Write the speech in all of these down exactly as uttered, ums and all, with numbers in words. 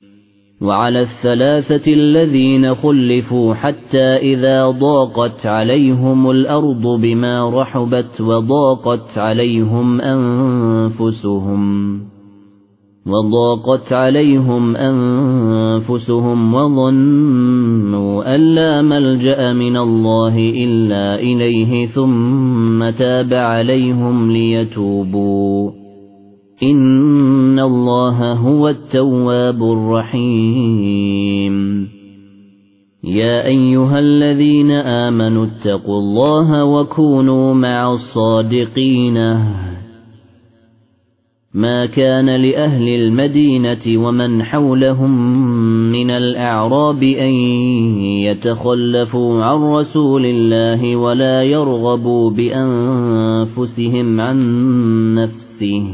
وعلى الثلاثة الذين خلفوا حتى إذا ضاقت عليهم الأرض بما رحبت وضاقت عليهم أنفسهم وضاقت عليهم أنفسهم وظنوا أن لا ملجأ من الله إلا إليه ثم تاب عليهم ليتوبوا إن الله هو التواب الرحيم يا أيها الذين آمنوا اتقوا الله وكونوا مع الصادقين ما كان لأهل المدينة ومن حولهم من الأعراب أن يتخلفوا عن رسول الله ولا يرغبوا بأنفسهم عن نفسه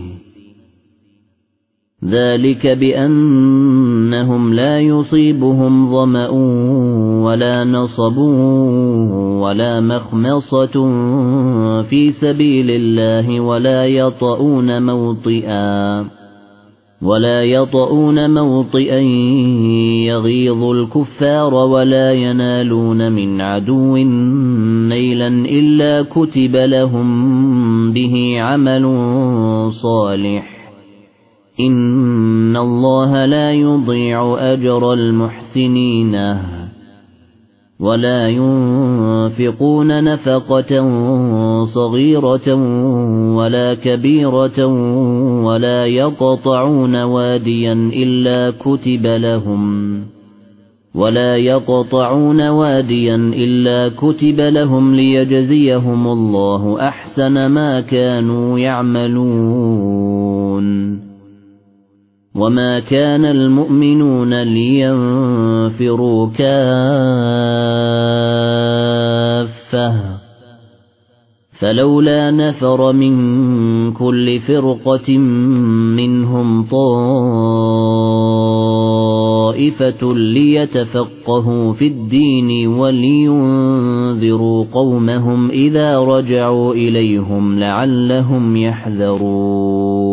ذلك بأنهم لا يصيبهم ظمأ ولا نصب ولا مخمصة في سبيل الله ولا يطؤون موطئا ولا يطؤون موطئا يغيظ الكفار ولا ينالون من عدو نيلا إلا كتب لهم به عمل صالح إن الله لا يضيع أجر المحسنين ولا ينفقون نفقة صغيرة ولا كبيرة ولا يقطعون واديا إلا كتب لهم ولا يقطعون واديا إلا كتب لهم ليجزيهم الله أحسن ما كانوا يعملون وما كان المؤمنون لينفروا كافة فلولا نفر من كل فرقة منهم طائفة ليتفقهوا في الدين ولينذروا قومهم إذا رجعوا إليهم لعلهم يحذرون